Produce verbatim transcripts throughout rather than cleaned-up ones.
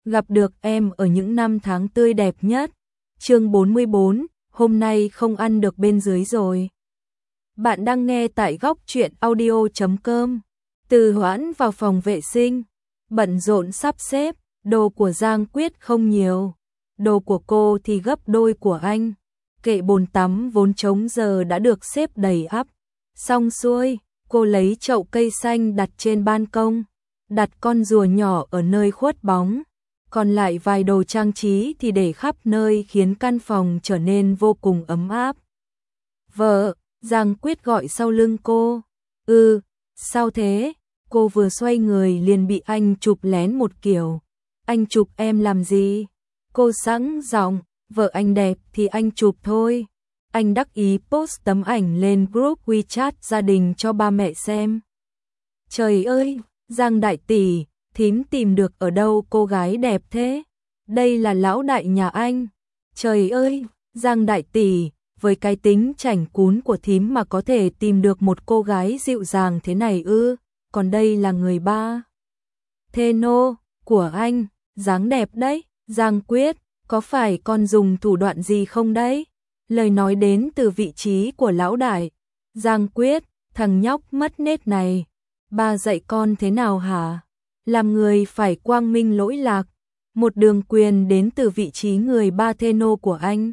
gặp được em ở những năm tháng tươi đẹp nhất. Chương bốn mươi bốn, hôm nay không ăn được bên dưới rồi. Bạn đang nghe tại góc truyện audio chấm com. Từ Hoãn vào phòng vệ sinh, bận rộn sắp xếp, đồ của Giang Quyết không nhiều, đồ của cô thì gấp đôi của anh. Kệ bồn tắm vốn trống giờ đã được xếp đầy ắp. Xong xuôi, cô lấy chậu cây xanh đặt trên ban công, đặt con rùa nhỏ ở nơi khuất bóng, còn lại vài đồ trang trí thì để khắp nơi khiến căn phòng trở nên vô cùng ấm áp. Vợ, Giang Quyết gọi sau lưng cô. Ừ, sao thế? Cô vừa xoay người liền bị anh chụp lén một kiểu. Anh chụp em làm gì? Cô sẵn giọng, vợ anh đẹp thì anh chụp thôi. Anh đắc ý post tấm ảnh lên group WeChat gia đình cho ba mẹ xem. Trời ơi, Giang đại tỷ, thím tìm được ở đâu cô gái đẹp thế? Đây là lão đại nhà anh. Trời ơi, Giang đại tỷ, với cái tính chảnh cún của thím mà có thể tìm được một cô gái dịu dàng thế này ư? Còn đây là người ba thê nô của anh, dáng đẹp đấy. Giang Quyết, có phải con dùng thủ đoạn gì không đấy? Lời nói đến từ vị trí của lão đại. Giang Quyết, thằng nhóc mất nết này, ba dạy con thế nào hả? Làm người phải quang minh lỗi lạc, một đường quyền đến từ vị trí người ba thê nô của anh.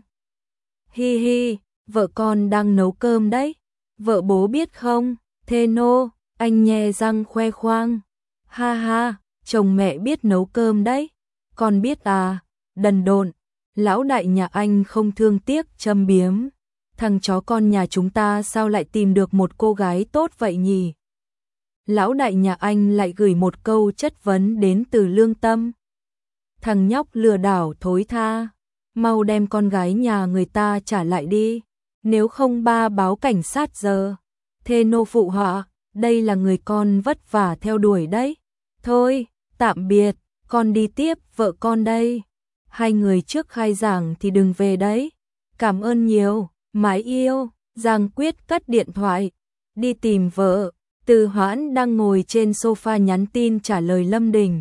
Hi hi, vợ con đang nấu cơm đấy. Vợ bố biết không? Thê nô, anh nhe răng khoe khoang. Ha ha, chồng mẹ biết nấu cơm đấy. Con biết à? Đần độn. Lão đại nhà anh không thương tiếc châm biếm. Thằng chó con nhà chúng ta sao lại tìm được một cô gái tốt vậy nhỉ? Lão đại nhà anh lại gửi một câu chất vấn đến từ lương tâm. Thằng nhóc lừa đảo thối tha, mau đem con gái nhà người ta trả lại đi, nếu không ba báo cảnh sát giờ. Thê nô phụ họa, đây là người con vất vả theo đuổi đấy. Thôi, tạm biệt, con đi tiếp vợ con đây. Hai người trước khai giảng thì đừng về đấy. Cảm ơn nhiều, mãi yêu. Giang Quyết cất điện thoại, đi tìm vợ. Từ Hoãn đang ngồi trên sofa nhắn tin trả lời Lâm Đình.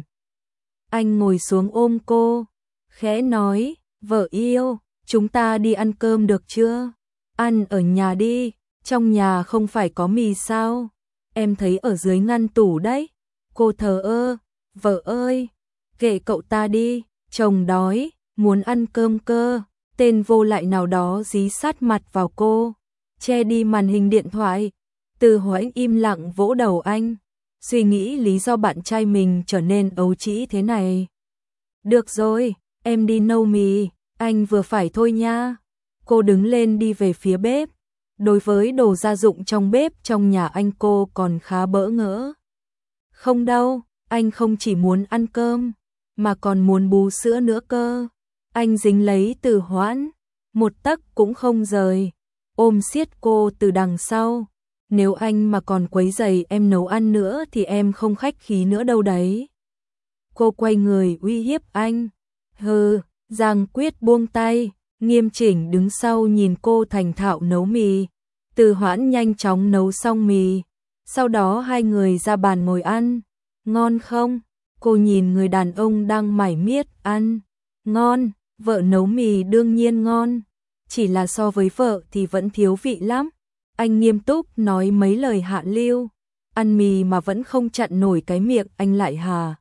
Anh ngồi xuống ôm cô, khẽ nói, vợ yêu, chúng ta đi ăn cơm được chưa? Ăn ở nhà đi, trong nhà không phải có mì sao? Em thấy ở dưới ngăn tủ đấy. Cô thờ ơ, vợ ơi, kệ cậu ta đi, chồng đói, muốn ăn cơm cơ. Tên vô lại nào đó dí sát mặt vào cô, che đi màn hình điện thoại. Từ Hoãn im lặng vỗ đầu anh, suy nghĩ lý do bạn trai mình trở nên ấu trĩ thế này. Được rồi, em đi nấu mì, anh vừa phải thôi nha. Cô đứng lên đi về phía bếp. Đối với đồ gia dụng trong bếp trong nhà anh cô còn khá bỡ ngỡ. Không đâu, anh không chỉ muốn ăn cơm, mà còn muốn bú sữa nữa cơ. Anh dính lấy Từ Hoãn, một tấc cũng không rời, ôm siết cô từ đằng sau. Nếu anh mà còn quấy rầy em nấu ăn nữa thì em không khách khí nữa đâu đấy. Cô quay người uy hiếp anh. Hừ, Giang Quyết buông tay, nghiêm chỉnh đứng sau nhìn cô thành thạo nấu mì. Từ Hoãn nhanh chóng nấu xong mì, sau đó hai người ra bàn ngồi ăn. Ngon không? Cô nhìn người đàn ông đang mải miết ăn. Ngon, vợ nấu mì đương nhiên ngon, chỉ là so với vợ thì vẫn thiếu vị lắm. Anh nghiêm túc nói mấy lời hạ lưu, ăn mì mà vẫn không chặn nổi cái miệng anh lại hà.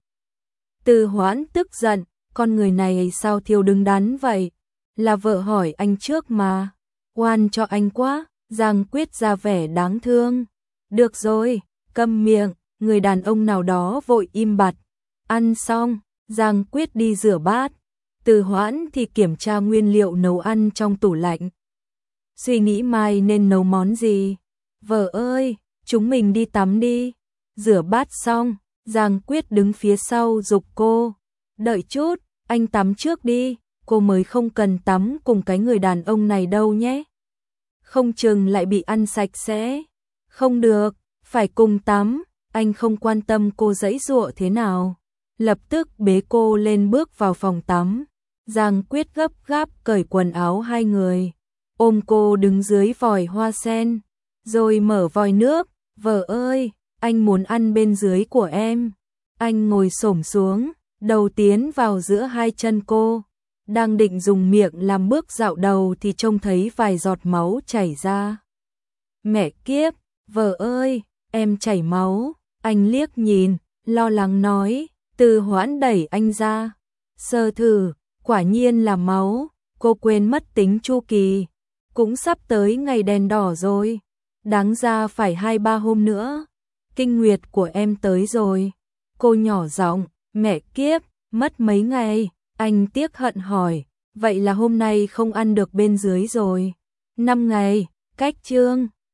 Từ Hoãn tức giận, con người này sao thiếu đứng đắn vậy? Là vợ hỏi anh trước mà, oan cho anh quá. Giang Quyết ra vẻ đáng thương. Được rồi, câm miệng, người đàn ông nào đó vội im bặt. Ăn xong, Giang Quyết đi rửa bát. Từ Hoãn thì kiểm tra nguyên liệu nấu ăn trong tủ lạnh. Suy nghĩ mai nên nấu món gì. Vợ ơi, chúng mình đi tắm đi. Rửa bát xong, Giang Quyết đứng phía sau giục cô. Đợi chút, anh tắm trước đi. Cô mới không cần tắm cùng cái người đàn ông này đâu nhé. Không chừng lại bị ăn sạch sẽ. Không được, phải cùng tắm. Anh không quan tâm cô giãy giụa thế nào, lập tức bế cô lên bước vào phòng tắm. Giang Quyết gấp gáp cởi quần áo hai người, ôm cô đứng dưới vòi hoa sen, rồi mở vòi nước. Vợ ơi, anh muốn ăn bên dưới của em. Anh ngồi xổm xuống, đầu tiến vào giữa hai chân cô. Đang định dùng miệng làm bước dạo đầu thì trông thấy vài giọt máu chảy ra. Mẹ kiếp, vợ ơi, em chảy máu. Anh liếc nhìn, lo lắng nói, Từ Hoãn đẩy anh ra. Sơ thử, quả nhiên là máu, cô quên mất tính chu kỳ. Cũng sắp tới ngày đèn đỏ rồi. Đáng ra phải hai ba hôm nữa. Kinh nguyệt của em tới rồi. Cô nhỏ giọng, mẹ kiếp, mất mấy ngày. Anh tiếc hận hỏi, vậy là hôm nay không ăn được bên dưới rồi. Năm ngày, cách chương.